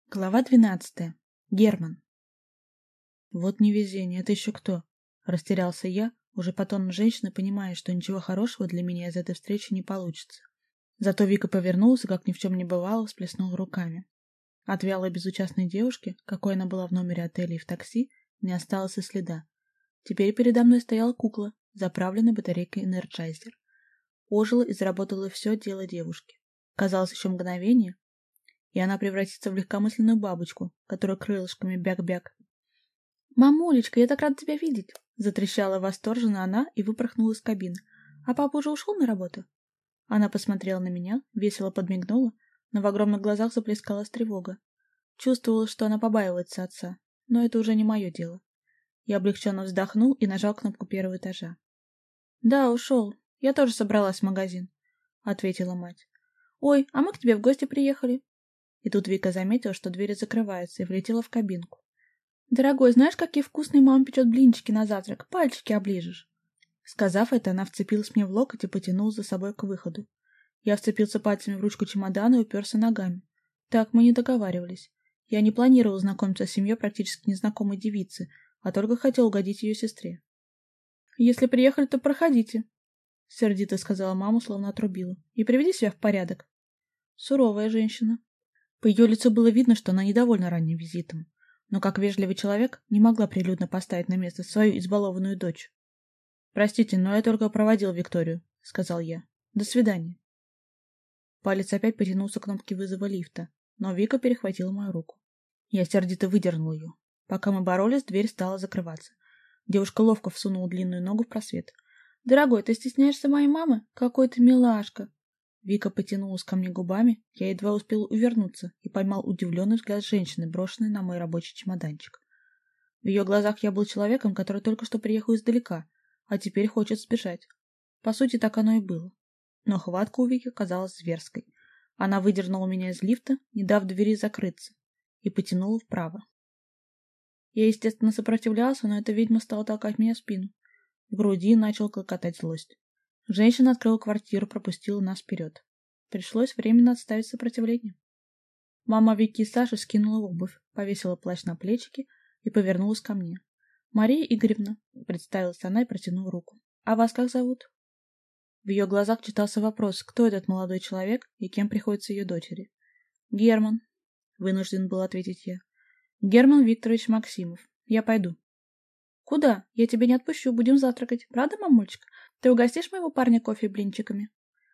Глава 12. Герман. Вот невезение, это еще кто? Растерялся я, уже по тону женщины, понимая, что ничего хорошего для меня из этой встречи не получится. Зато Вика повернулась и, как ни в чем не бывало, всплеснула руками. От вялой безучастной девушки, какой она была в номере отеля и в такси, не осталось и следа. Теперь передо мной стояла кукла, заправленная батарейкой Energizer. Ожила и заработала все дело девушки. Казалось, еще мгновение, и она превратится в легкомысленную бабочку, которая крылышками бяк-бяк. «Мамулечка, я так рада тебя видеть!» Затрещала восторженно она и выпорхнула из кабины. «А папа уже ушел на работу?» Она посмотрела на меня, весело подмигнула, но в огромных глазах заплескалась тревога. Чувствовала, что она побаивается отца, но это уже не мое дело. Я облегченно вздохнул и нажал кнопку первого этажа. «Да, ушел. Я тоже собралась в магазин», — ответила мать. «Ой, а мы к тебе в гости приехали». И тут Вика заметила, что двери закрываются, и влетела в кабинку. «Дорогой, знаешь, какие вкусные мама печет блинчики на завтрак? Пальчики оближешь». Сказав это, она вцепилась мне в локоть и потянула за собой к выходу. Я вцепился пальцами в ручку чемодана и уперся ногами. Так мы не договаривались. Я не планировал знакомиться с семьей практически незнакомой девицы, а только хотел угодить ее сестре. «Если приехали, то проходите», — сердито сказала мама, словно отрубила. «И приведи себя в порядок». Суровая женщина. По ее лицу было видно, что она недовольна ранним визитом, но как вежливый человек не могла прилюдно поставить на место свою избалованную дочь. «Простите, но я только проводил Викторию», — сказал я. «До свидания». Палец опять потянулся к кнопке вызова лифта, но Вика перехватила мою руку. Я сердито выдернул ее. Пока мы боролись, дверь стала закрываться. Девушка ловко всунула длинную ногу в просвет. «Дорогой, ты стесняешься моей мамы? Какой ты милашка!» Вика потянулась ко мне губами, я едва успел увернуться и поймал удивленный взгляд женщины, брошенный на мой рабочий чемоданчик. В ее глазах я был человеком, который только что приехал издалека, а теперь хочет сбежать. По сути, так оно и было. Но хватка у Вики казалась зверской. Она выдернула меня из лифта, не дав двери закрыться, и потянула вправо. Я, естественно, сопротивлялся, но эта ведьма стала толкать меня в спину. В груди начал клокотать злость. Женщина открыла квартиру, пропустила нас вперед. Пришлось временно отставить сопротивление. Мама Вики и Саши скинула обувь, повесила плащ на плечики и повернулась ко мне. «Мария Игоревна», — представилась она и протянула руку. «А вас как зовут?» В ее глазах читался вопрос, кто этот молодой человек и кем приходится ее дочери. «Герман», — вынужден был ответить я. «Герман Викторович Максимов. Я пойду». «Куда? Я тебя не отпущу, будем завтракать. Правда, мамулечка? Ты угостишь моего парня кофе и блинчиками?»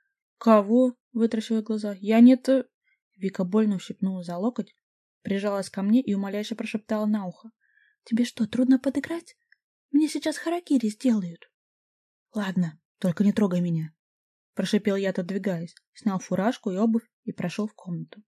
«Кого?» — вытращила глаза. «Я не-то...» Вика больно ущипнула за локоть, прижалась ко мне и умоляюще прошептала на ухо. «Тебе что, трудно подыграть? Мне сейчас харакири сделают». «Ладно, только не трогай меня», — прошипел я, отодвигаясь, снял фуражку и обувь и прошел в комнату.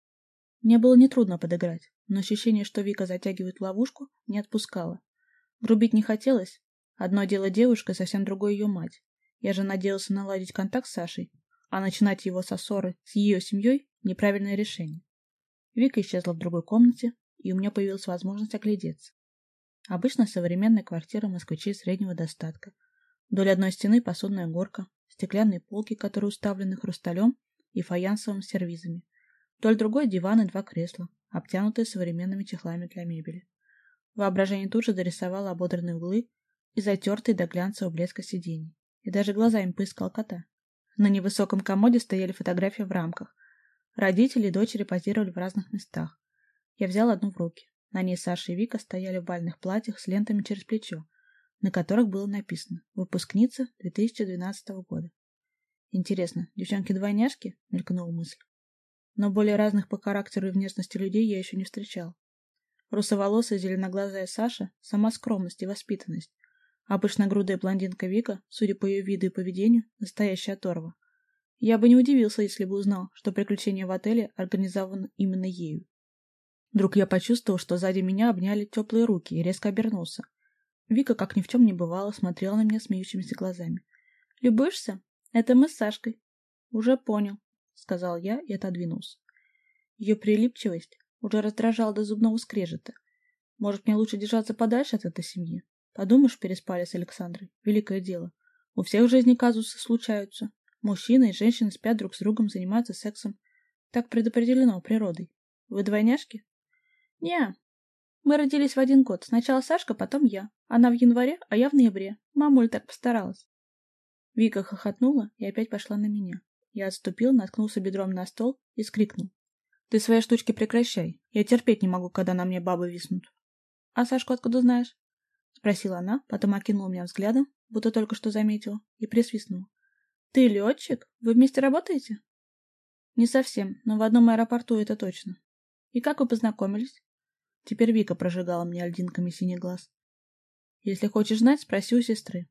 Мне было нетрудно подыграть, но ощущение, что Вика затягивает ловушку, не отпускало. Грубить не хотелось. Одно дело девушка, совсем другое ее мать. Я же надеялся наладить контакт с Сашей, а начинать его со ссоры с ее семьей — неправильное решение. Вика исчезла в другой комнате, и у меня появилась возможность оглядеться. Обычно современная квартира москвичей среднего достатка. Вдоль одной стены посудная горка, стеклянные полки, которые уставлены хрусталем и фаянсовыми сервизами. Вдоль другой диван и два кресла, обтянутые современными чехлами для мебели. Воображение тут же дорисовало ободранные углы и затертые до глянцевого блеска сидений. И даже глазами поискал кота. На невысоком комоде стояли фотографии в рамках. Родители и дочери позировали в разных местах. Я взял одну в руки. На ней Саша и Вика стояли в бальных платьях с лентами через плечо, на которых было написано «Выпускница 2012 года». Интересно, девчонки-двойняшки? Мелькнула мысль. Но более разных по характеру и внешности людей я еще не встречал. Русоволосая зеленоглазая Саша — сама скромность и воспитанность. Обычно грудая блондинка Вика, судя по ее виду и поведению, настоящая оторва. Я бы не удивился, если бы узнал, что приключение в отеле организовано именно ею. Вдруг я почувствовал, что сзади меня обняли теплые руки, и резко обернулся. Вика, как ни в чем не бывало, смотрела на меня смеющимися глазами. «Любуешься? Это мы с Сашкой». «Уже понял», — сказал я и отодвинулся. Ее прилипчивость уже раздражала до зубного скрежета. Может, мне лучше держаться подальше от этой семьи? Подумаешь, переспали с Александрой. Великое дело. У всех в жизни казусы случаются. Мужчины и женщины спят друг с другом, занимаются сексом. Так предопределено природой. Вы двойняшки? Не, мы родились в один год. Сначала Сашка, потом я. Она в январе, а я в ноябре. Мамуль так постаралась. Вика хохотнула и опять пошла на меня. Я отступил, наткнулся бедром на стол и скрикнул. Ты свои штучки прекращай. Я терпеть не могу, когда на мне бабы виснут. А Сашку откуда знаешь? Спросила она, потом окинула меня взглядом, будто только что заметила, и присвистнула. Ты летчик? Вы вместе работаете? Не совсем, но в одном аэропорту это точно. И как вы познакомились? Теперь Вика прожигала мне льдинками синий глаз. Если хочешь знать, спроси у сестры.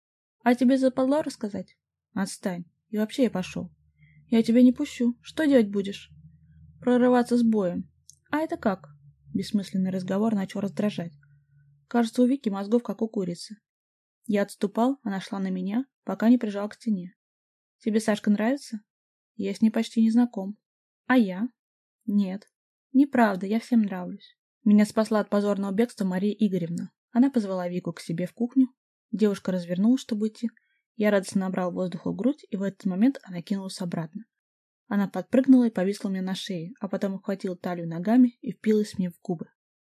А тебе западло рассказать? Отстань. И вообще я пошел. Я тебя не пущу. Что делать будешь? Прорываться с боем. А это как? Бессмысленный разговор начал раздражать. Кажется, у Вики мозгов как у курицы. Я отступал, она шла на меня, пока не прижал к стене. Тебе Сашка нравится? Я с ней почти не знаком. А я? Нет. Неправда, я всем нравлюсь. Меня спасла от позорного бегства Мария Игоревна. Она позвала Вику к себе в кухню. Девушка развернулась, чтобы идти. Я радостно набрал воздуха в грудь, и в этот момент она кинулась обратно. Она подпрыгнула и повисла мне на шее, а потом ухватила талию ногами и впилась мне в губы.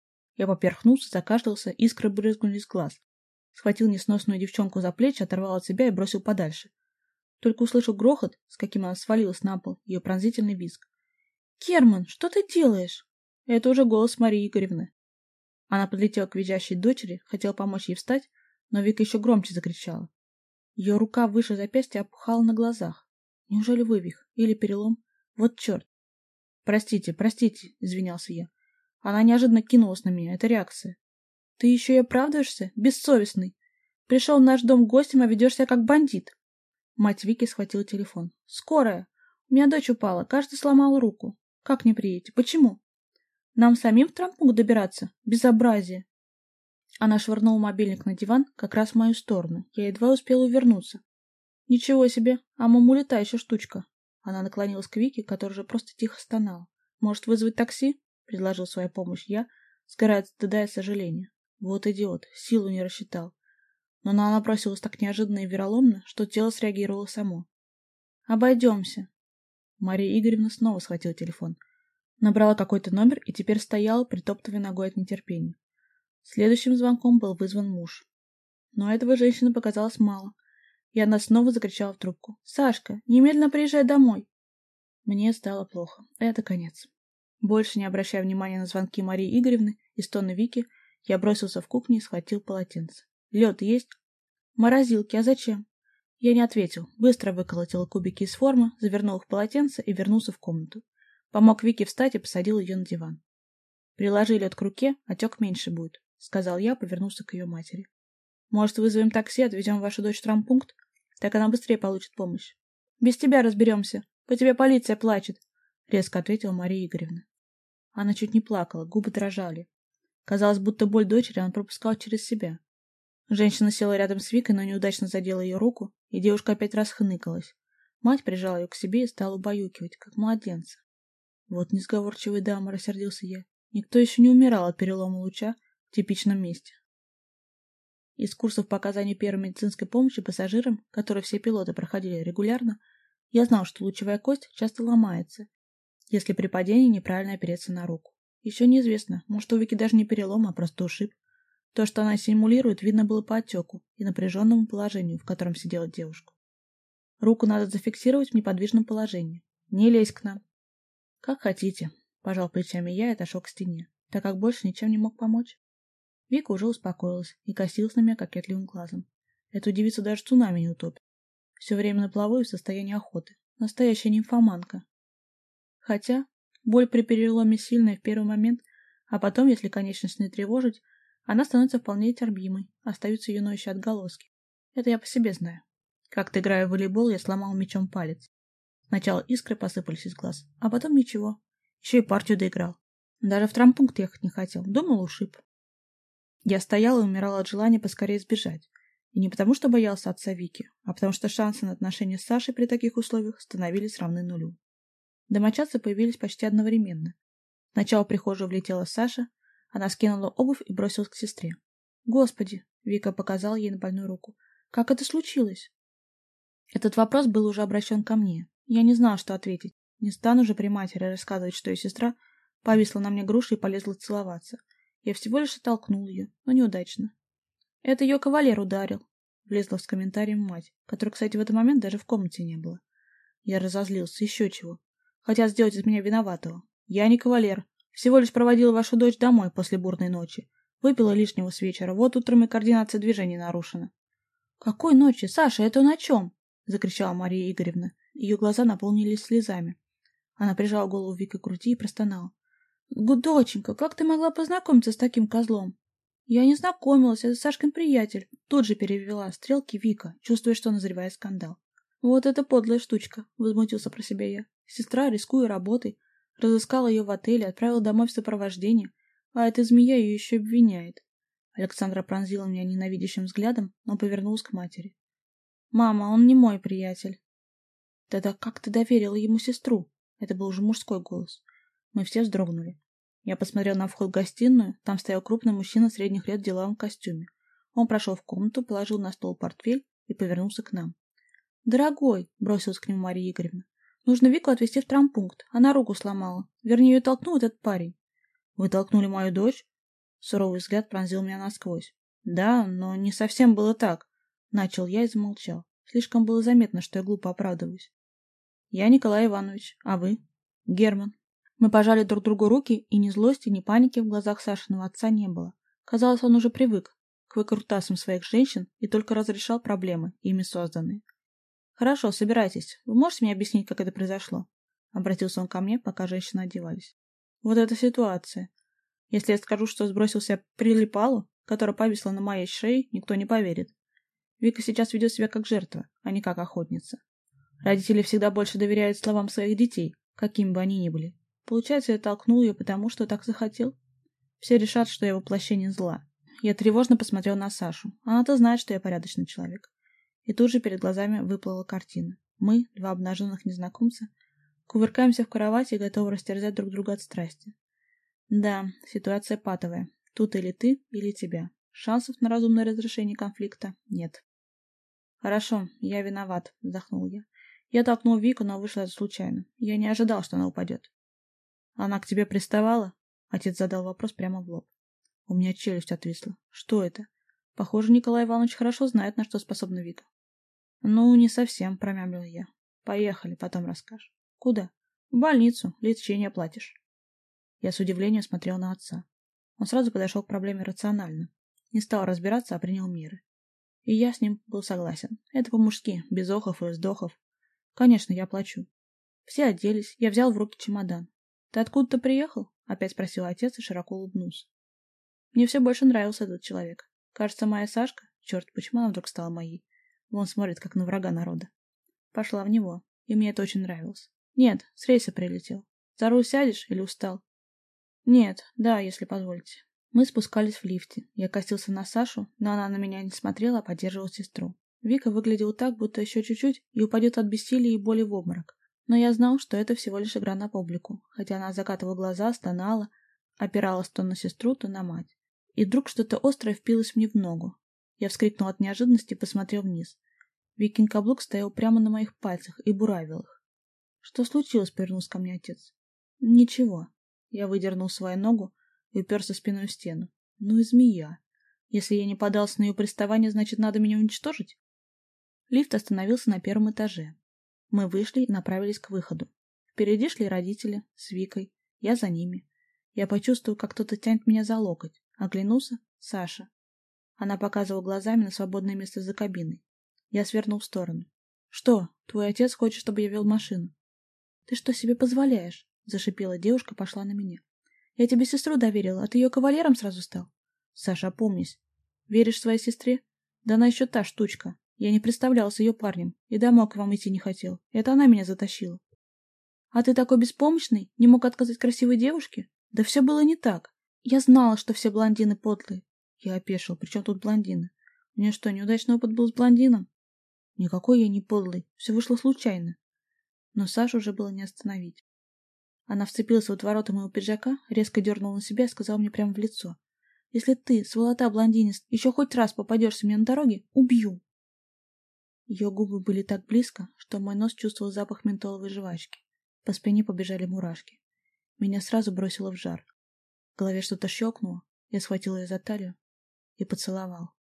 Я поперхнулся, закашлялся, искры брызнули из глаз. Схватил несносную девчонку за плечи, оторвал от себя и бросил подальше. Только услышал грохот, с каким она свалилась на пол, ее пронзительный визг. «Керман, что ты делаешь?» Это уже голос Марии Игоревны. Она подлетела к визжащей дочери, хотела помочь ей встать, но Вика еще громче закричала. Ее рука выше запястья опухала на глазах. Неужели вывих? Или перелом? Вот черт! Простите, извинялся я. Она неожиданно кинулась на меня. Это реакция. Ты еще и оправдываешься? Бессовестный. Пришел в наш дом гостем, а ведешь себя как бандит. Мать Вики схватила телефон. Скорая! У меня дочь упала. Кажется, сломала руку. Как не приедете? Почему? Нам самим в травмпункт добираться? Безобразие. Она швырнула мобильник на диван как раз в мою сторону. Я едва успела увернуться. Ничего себе, а мамуля та еще штучка. Она наклонилась к Вике, которая же просто тихо стонала. Может, вызвать такси? Предложил свою помощь я, сгорая от стыда и сожаления. Вот идиот, силу не рассчитал. Но она набросилась так неожиданно и вероломно, что тело среагировало само. Обойдемся. Мария Игоревна снова схватила телефон. Набрала какой-то номер и теперь стояла, притоптывая ногой от нетерпения. Следующим звонком был вызван муж. Но этого женщины показалось мало, и она снова закричала в трубку. «Сашка, немедленно приезжай домой!» Мне стало плохо. Это конец. Больше не обращая внимания на звонки Марии Игоревны и стоны Вики, я бросился в кухню и схватил полотенце. «Лед есть?» «Морозилки, а зачем?» Я не ответил. Быстро выколотил кубики из формы, завернул их в полотенце и вернулся в комнату. Помог Вике встать и посадил ее на диван. «Приложи лед к руке, отек меньше будет», — сказал я, повернулся к ее матери. «Может, вызовем такси, отвезем вашу дочь в травмпункт? Так она быстрее получит помощь». «Без тебя разберемся. По тебе полиция плачет», — резко ответила Мария Игоревна. Она чуть не плакала, губы дрожали. Казалось, будто боль дочери она пропускала через себя. Женщина села рядом с Викой, но неудачно задела ее руку, и девушка опять расхныкалась. Мать прижала ее к себе и стала убаюкивать, как младенца. «Вот несговорчивая дама», — рассердился я. «Никто еще не умирал от перелома луча в типичном месте». Из курсов по оказанию первой медицинской помощи пассажирам, которые все пилоты проходили регулярно, я знал, что лучевая кость часто ломается, если при падении неправильно опереться на руку. Еще неизвестно, может, у Вики даже не перелом, а просто ушиб. То, что она симулирует, видно было по отеку и напряженному положению, в котором сидела девушка. Руку надо зафиксировать в неподвижном положении. Не лезь к нам. Как хотите, пожал плечами я и отошел к стене, так как больше ничем не мог помочь. Вика уже успокоилась и косилась на меня кокетливым глазом. Эту девицу даже цунами не утопит. Все время на плаву и в состоянии охоты. Настоящая нимфоманка. Хотя боль при переломе сильная в первый момент, а потом, если конечность не тревожить, она становится вполне терпимой, остаются ее ноющие отголоски. Это я по себе знаю. Как-то играя в волейбол, я сломал мячом палец. Сначала искры посыпались из глаз, а потом ничего. Еще и партию доиграл. Даже в травмпункт ехать не хотел, думал, ушиб. Я стоял и умирал от желания поскорее сбежать. И не потому, что боялся отца Вики, а потому что шансы на отношения с Сашей при таких условиях становились равны нулю. Домочадцы появились почти одновременно. Сначала в прихожую влетела Саша, она скинула обувь и бросилась к сестре. «Господи!» — Вика показала ей на больную руку. «Как это случилось?» Этот вопрос был уже обращен ко мне. Я не знала, что ответить. Не стану же при матери рассказывать, что ее сестра Повисла на мне груша и полезла целоваться. Я всего лишь оттолкнул ее, но неудачно. Это ее кавалер ударил. Влезла с комментарием мать, которой, кстати, в этот момент даже в комнате не было. Я разозлился, еще чего. Хотят сделать из меня виноватого. Я не кавалер. Всего лишь проводила вашу дочь домой после бурной ночи. Выпила лишнего с вечера. Вот утром и координация движений нарушена. «Какой ночи? Саша, это на чем?» — закричала Мария Игоревна. Ее глаза наполнились слезами. Она прижала голову Вики к груди и простонала. «Доченька, как ты могла познакомиться с таким козлом?» «Я не знакомилась, это Сашкин приятель». Тут же перевела стрелки Вика, чувствуя, что назревает скандал. «Вот это подлая штучка», — возмутился про себя я. Сестра, рискуя работой, разыскала ее в отеле, отправила домой в сопровождение, а эта змея ее еще обвиняет. Александра пронзила меня ненавидящим взглядом, но повернулась к матери. «Мама, он не мой приятель». «Тогда как ты доверила ему сестру?» Это был уже мужской голос. Мы все вздрогнули. Я посмотрел на вход в гостиную, там стоял крупный мужчина средних лет в деловом костюме. Он прошел в комнату, положил на стол портфель и повернулся к нам. «Дорогой», — бросилась к нему Мария Игоревна, — «нужно Вику отвезти в травмпункт. Она руку сломала. Вернее, ее толкнул этот парень». «Вы толкнули мою дочь?» Суровый взгляд пронзил меня насквозь. «Да, но не совсем было так», — начал я и замолчал. Слишком было заметно, что я глупо оправдываюсь. «Я Николай Иванович, а вы?» «Герман». Мы пожали друг другу руки, и ни злости, ни паники в глазах Сашиного отца не было. Казалось, он уже привык к выкрутасам своих женщин и только разрешал проблемы, ими созданные. «Хорошо, собирайтесь. Вы можете мне объяснить, как это произошло?» Обратился он ко мне, пока женщины одевались. «Вот эта ситуация. Если я скажу, что сбросил себя прилипалу, которая повисла на моей шее, никто не поверит. Вика сейчас ведет себя как жертва, а не как охотница. Родители всегда больше доверяют словам своих детей, какими бы они ни были. Получается, я толкнул ее, потому что так захотел. Все решат, что я воплощение зла. Я тревожно посмотрел на Сашу. Она-то знает, что я порядочный человек. И тут же перед глазами выплыла картина. Мы, два обнаженных незнакомца, кувыркаемся в кровати и готовы растерзать друг друга от страсти. Да, ситуация патовая. Тут или ты, или тебя. Шансов на разумное разрешение конфликта нет. Хорошо, я виноват, вздохнул я. Я толкнул Вику, но вышло это случайно. Я не ожидал, что она упадет. Она к тебе приставала? Отец задал вопрос прямо в лоб. У меня челюсть отвисла. Что это? Похоже, Николай Иванович хорошо знает, на что способна Вика. Ну, не совсем, промямлил я. Поехали, потом расскажешь. Куда? В больницу, лечение оплатишь. Я с удивлением смотрел на отца. Он сразу подошел к проблеме рационально. Не стал разбираться, а принял меры. И я с ним был согласен. Это по-мужски, без охов и вздохов. Конечно, я плачу. Все оделись, я взял в руки чемодан. «Ты откуда-то приехал?» — опять спросил отец и широко улыбнулся. Мне все больше нравился этот человек. Кажется, моя Сашка... Черт, почему она вдруг стала моей? Вон смотрит, как на врага народа. Пошла в него, и мне это очень нравилось. Нет, с рейса прилетел. За руль сядешь или устал? Нет, да, если позволите. Мы спускались в лифте. Я косился на Сашу, но она на меня не смотрела, а поддерживала сестру. Вика выглядела так, будто еще чуть-чуть и упадет от бессилия и боли в обморок. Но я знал, что это всего лишь игра на публику, хотя она закатывала глаза, стонала, опиралась то на сестру, то на мать. И вдруг что-то острое впилось мне в ногу. Я вскрикнул от неожиданности и посмотрел вниз. Викин каблук стоял прямо на моих пальцах и буравил их. «Что случилось?» — повернулся ко мне отец. «Ничего». Я выдернул свою ногу и уперся спиной в стену. Ну и змея. Если я не поддался на ее приставание, значит, надо меня уничтожить? Лифт остановился на первом этаже. Мы вышли и направились к выходу. Впереди шли родители с Викой. Я за ними. Я почувствовал, как кто-то тянет меня за локоть. Оглянулся — Саша. Она показывала глазами на свободное место за кабиной. Я свернул в сторону. «Что, твой отец хочет, чтобы я вел машину?» «Ты что себе позволяешь?» — зашипела девушка, пошла на меня. «Я тебе сестру доверила, а ты ее кавалером сразу стал?» «Саша, опомнись. Веришь своей сестре? Да она еще та штучка. Я не представлялся ее парнем и домой к вам идти не хотел. Это она меня затащила». «А ты такой беспомощный? Не мог отказать красивой девушке?» «Да все было не так. Я знала, что все блондины подлые». Я опешил. «При чем тут блондины? У меня что, неудачный опыт был с блондином?» «Никакой я не подлый. Все вышло случайно». Но Сашу уже было не остановить. Она вцепилась в отвороты моего пиджака, резко дернула на себя и сказала мне прямо в лицо. «Если ты, сволота блондинист, еще хоть раз попадешься мне на дороге, убью!» Ее губы были так близко, что мой нос чувствовал запах ментоловой жвачки. По спине побежали мурашки. Меня сразу бросило в жар. В голове что-то щелкнуло, я схватила ее за талию и поцеловал.